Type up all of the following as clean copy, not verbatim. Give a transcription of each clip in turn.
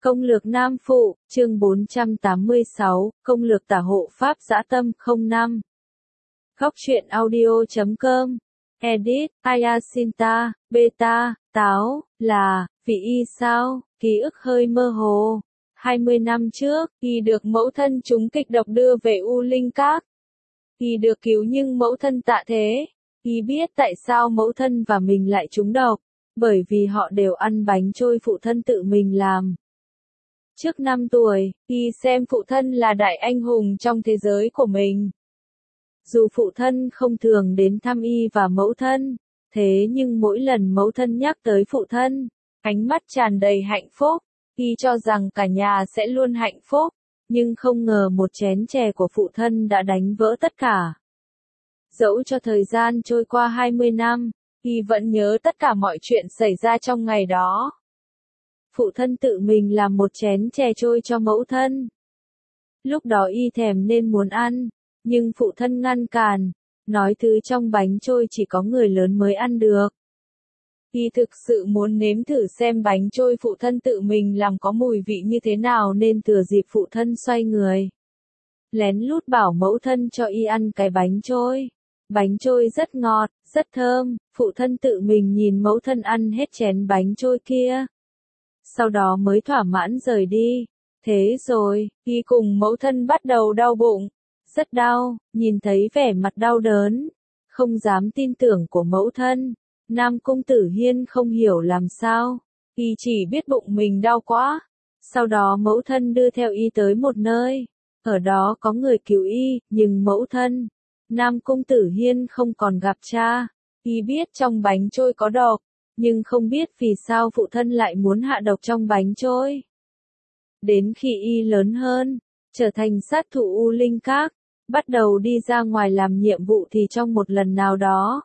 Công lược Nam Phụ, chương 486, công lược tả hộ Pháp dã tâm 05. Góc truyện audio.com. Edit, Ayasinta, Beta, Táo, là, vì y sao, ký ức hơi mơ hồ. 20 năm trước, y được mẫu thân trúng kịch độc đưa về U Linh Các. Y được cứu nhưng mẫu thân tạ thế. Y biết tại sao mẫu thân và mình lại trúng độc, bởi vì họ đều ăn bánh trôi phụ thân tự mình làm. Trước 5 tuổi, y xem phụ thân là đại anh hùng trong thế giới của mình. Dù phụ thân không thường đến thăm y và mẫu thân, thế nhưng mỗi lần mẫu thân nhắc tới phụ thân, ánh mắt tràn đầy hạnh phúc, y cho rằng cả nhà sẽ luôn hạnh phúc, nhưng không ngờ một chén chè của phụ thân đã đánh vỡ tất cả. Dẫu cho thời gian trôi qua 20 năm, y vẫn nhớ tất cả mọi chuyện xảy ra trong ngày đó. Phụ thân tự mình làm một chén chè trôi cho mẫu thân. Lúc đó y thèm nên muốn ăn, nhưng phụ thân ngăn cản, nói thứ trong bánh trôi chỉ có người lớn mới ăn được. Y thực sự muốn nếm thử xem bánh trôi phụ thân tự mình làm có mùi vị như thế nào nên thừa dịp phụ thân xoay người, lén lút bảo mẫu thân cho y ăn cái bánh trôi. Bánh trôi rất ngọt, rất thơm, phụ thân tự mình nhìn mẫu thân ăn hết chén bánh trôi kia. Sau đó mới thỏa mãn rời đi. Thế rồi, y cùng mẫu thân bắt đầu đau bụng. Rất đau, nhìn thấy vẻ mặt đau đớn, không dám tin tưởng của mẫu thân. Nam Cung Tử Hiên không hiểu làm sao, y chỉ biết bụng mình đau quá. Sau đó mẫu thân đưa theo y tới một nơi, ở đó có người cứu y, nhưng mẫu thân, Nam Cung Tử Hiên không còn gặp cha. Y biết trong bánh trôi có độc, nhưng không biết vì sao phụ thân lại muốn hạ độc trong bánh trôi. Đến khi y lớn hơn, trở thành sát thủ U Linh Các, bắt đầu đi ra ngoài làm nhiệm vụ thì trong một lần nào đó,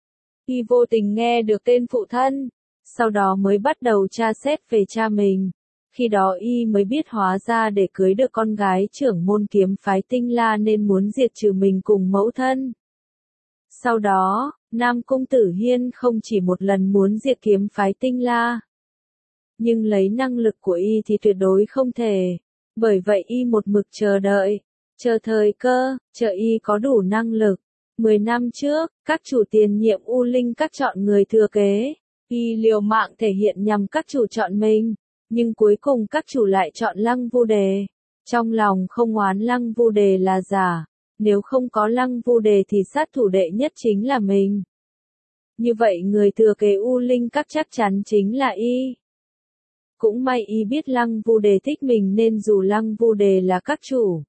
y vô tình nghe được tên phụ thân, sau đó mới bắt đầu tra xét về cha mình. Khi đó y mới biết hóa ra để cưới được con gái trưởng môn kiếm phái Tinh La nên muốn diệt trừ mình cùng mẫu thân. Sau đó, Nam Cung Tử Hiên không chỉ một lần muốn diệt kiếm phái Tinh La, nhưng lấy năng lực của y thì tuyệt đối không thể. Bởi vậy y một mực chờ đợi, chờ thời cơ, chờ y có đủ năng lực. 10 năm trước, các chủ tiền nhiệm U Linh Các chọn người thừa kế, y liều mạng thể hiện nhằm các chủ chọn mình, nhưng cuối cùng các chủ lại chọn Lăng Vu Đề. Trong lòng không oán Lăng Vu Đề là giả, nếu không có Lăng Vu Đề thì sát thủ đệ nhất chính là mình. Như vậy người thừa kế U Linh Các chắc chắn chính là y. Cũng may y biết Lăng Vu Đề thích mình nên dù Lăng Vu Đề là các chủ,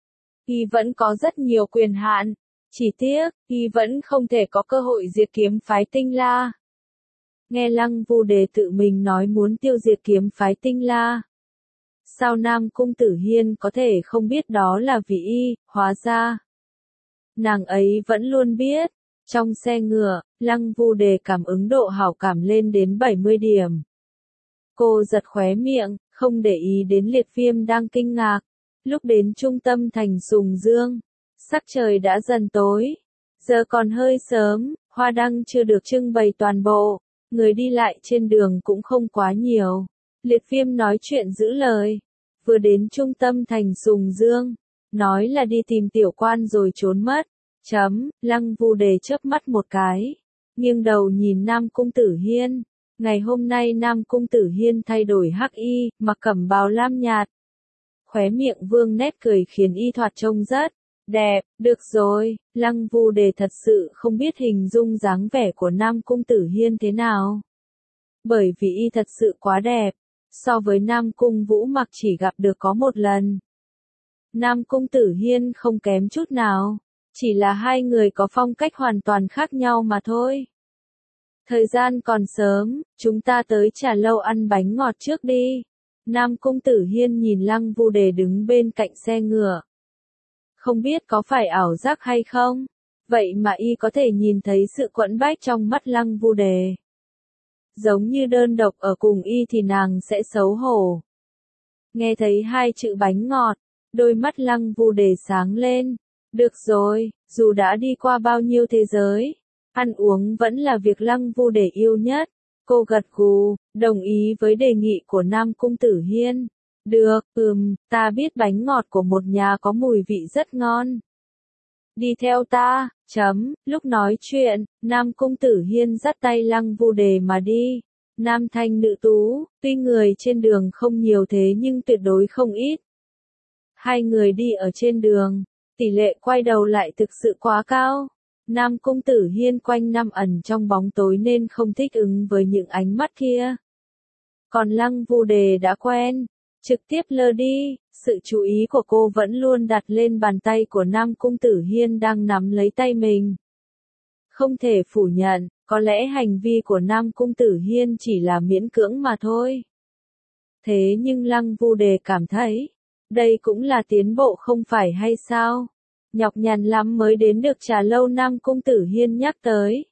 y vẫn có rất nhiều quyền hạn. Chỉ tiếc, y vẫn không thể có cơ hội diệt kiếm phái Tinh La. Nghe Lăng Vu Đề tự mình nói muốn tiêu diệt kiếm phái Tinh La, sao Nam Cung Tử Hiên có thể không biết đó là vì y, hóa ra nàng ấy vẫn luôn biết. Trong xe ngựa, Lăng Vu Đề cảm ứng độ hảo cảm lên đến 70 điểm. Cô giật khóe miệng, không để ý đến Liệt Viêm đang kinh ngạc. Lúc đến trung tâm thành Sùng Dương, sắc trời đã dần tối. Giờ còn hơi sớm, hoa đăng chưa được trưng bày toàn bộ, người đi lại trên đường cũng không quá nhiều. Liệt Viêm nói chuyện giữ lời, vừa đến trung tâm thành Sùng Dương, nói là đi tìm tiểu quan rồi trốn mất. Lăng Vu Đề chớp mắt một cái, nghiêng đầu nhìn Nam Cung Tử Hiên. Ngày hôm nay Nam Cung Tử Hiên thay đổi hắc y, mặc cẩm bào lam nhạt. Khóe miệng vương nét cười khiến y thoạt trông rất đẹp. Được rồi, Lăng Vu Đề thật sự không biết hình dung dáng vẻ của Nam Cung Tử Hiên thế nào. Bởi vì y thật sự quá đẹp, so với Nam Cung Vũ Mặc chỉ gặp được có một lần. Nam Cung Tử Hiên không kém chút nào, chỉ là hai người có phong cách hoàn toàn khác nhau mà thôi. Thời gian còn sớm, chúng ta tới trà lâu ăn bánh ngọt trước đi. Nam Cung Tử Hiên nhìn Lăng Vu Đề đứng bên cạnh xe ngựa. Không biết có phải ảo giác hay không, vậy mà y có thể nhìn thấy sự quẫn bách trong mắt Lăng Vu Đề. Giống như đơn độc ở cùng y thì nàng sẽ xấu hổ. Nghe thấy hai chữ bánh ngọt, đôi mắt Lăng Vu Đề sáng lên. Được rồi, dù đã đi qua bao nhiêu thế giới, ăn uống vẫn là việc Lăng Vu Đề yêu nhất. Cô gật gù, đồng ý với đề nghị của Nam Cung Tử Hiên. Được, ta biết bánh ngọt của một nhà có mùi vị rất ngon. Đi theo ta, lúc nói chuyện, Nam Cung Tử Hiên dắt tay Lăng Vu Đề mà đi. Nam thanh nữ tú, tuy người trên đường không nhiều thế nhưng tuyệt đối không ít. Hai người đi ở trên đường, tỷ lệ quay đầu lại thực sự quá cao. Nam Cung Tử Hiên quanh năm ẩn trong bóng tối nên không thích ứng với những ánh mắt kia. Còn Lăng Vu Đề đã quen, trực tiếp lơ đi, sự chú ý của cô vẫn luôn đặt lên bàn tay của Nam Cung Tử Hiên đang nắm lấy tay mình. Không thể phủ nhận, có lẽ hành vi của Nam Cung Tử Hiên chỉ là miễn cưỡng mà thôi. Thế nhưng Lăng Vu Đề cảm thấy, đây cũng là tiến bộ không phải hay sao? Nhọc nhằn lắm mới đến được trà lâu Nam Cung Tử Hiên nhắc tới.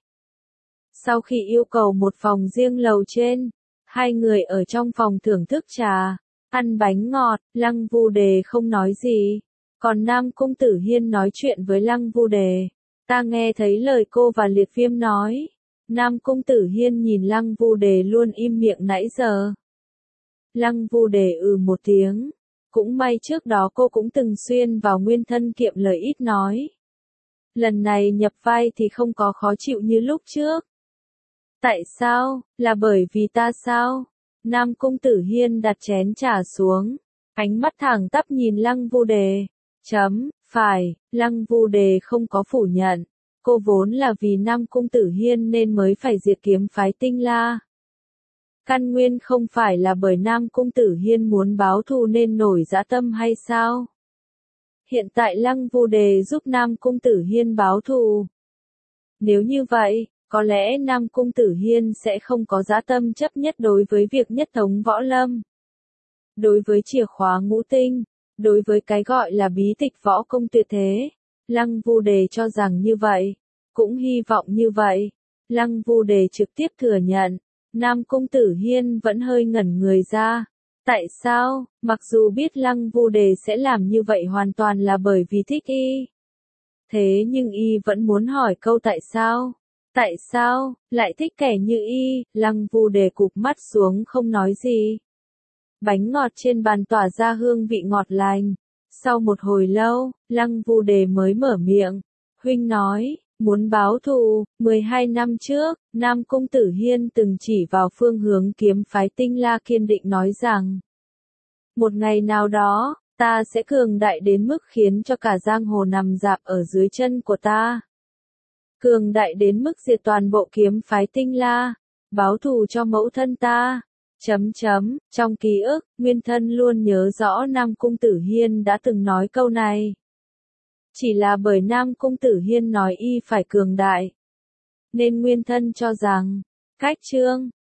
Sau khi yêu cầu một phòng riêng lầu trên, hai người ở trong phòng thưởng thức trà, ăn bánh ngọt, Lăng Vu Đề không nói gì. Còn Nam Cung Tử Hiên nói chuyện với Lăng Vu Đề. Ta nghe thấy lời cô và Liệt Viêm nói. Nam Cung Tử Hiên nhìn Lăng Vu Đề luôn im miệng nãy giờ. Lăng Vu Đề một tiếng. Cũng may trước đó cô cũng từng xuyên vào nguyên thân kiệm lời ít nói. Lần này nhập vai thì không có khó chịu như lúc trước. Tại sao? Là bởi vì ta sao? Nam Cung Tử Hiên đặt chén trà xuống. Ánh mắt thẳng tắp nhìn Lăng Vu Đề. Phải, Lăng Vu Đề không có phủ nhận. Cô vốn là vì Nam Cung Tử Hiên nên mới phải diệt kiếm phái Tinh La. Căn nguyên không phải là bởi Nam Cung Tử Hiên muốn báo thù nên nổi dã tâm hay sao? Hiện tại Lăng Vu Đề giúp Nam Cung Tử Hiên báo thù. Nếu như vậy, có lẽ Nam Cung Tử Hiên sẽ không có dã tâm chấp nhất đối với việc nhất thống võ lâm. Đối với chìa khóa ngũ tinh, đối với cái gọi là bí tịch võ công tuyệt thế, Lăng Vu Đề cho rằng như vậy, cũng hy vọng như vậy. Lăng Vu Đề trực tiếp thừa nhận, Nam Cung Tử Hiên vẫn hơi ngẩn người ra. Tại sao? Mặc dù biết Lăng Vu Đề sẽ làm như vậy hoàn toàn là bởi vì thích y. Thế nhưng y vẫn muốn hỏi câu tại sao? Tại sao, lại thích kẻ như y? Lăng Vu Đề cụp mắt xuống không nói gì. Bánh ngọt trên bàn tỏa ra hương vị ngọt lành. Sau một hồi lâu, Lăng Vu Đề mới mở miệng. Huynh nói, muốn báo thù, 12 năm trước, Nam Cung Tử Hiên từng chỉ vào phương hướng kiếm phái Tinh La kiên định nói rằng, một ngày nào đó, ta sẽ cường đại đến mức khiến cho cả giang hồ nằm rạp ở dưới chân của ta. Cường đại đến mức diệt toàn bộ kiếm phái Tinh La, báo thù cho mẫu thân ta. Trong ký ức, Nguyên Thân luôn nhớ rõ Nam Cung Tử Hiên đã từng nói câu này. Chỉ là bởi Nam Cung Tử Hiên nói y phải cường đại, nên Nguyên Thân cho rằng, cách chương,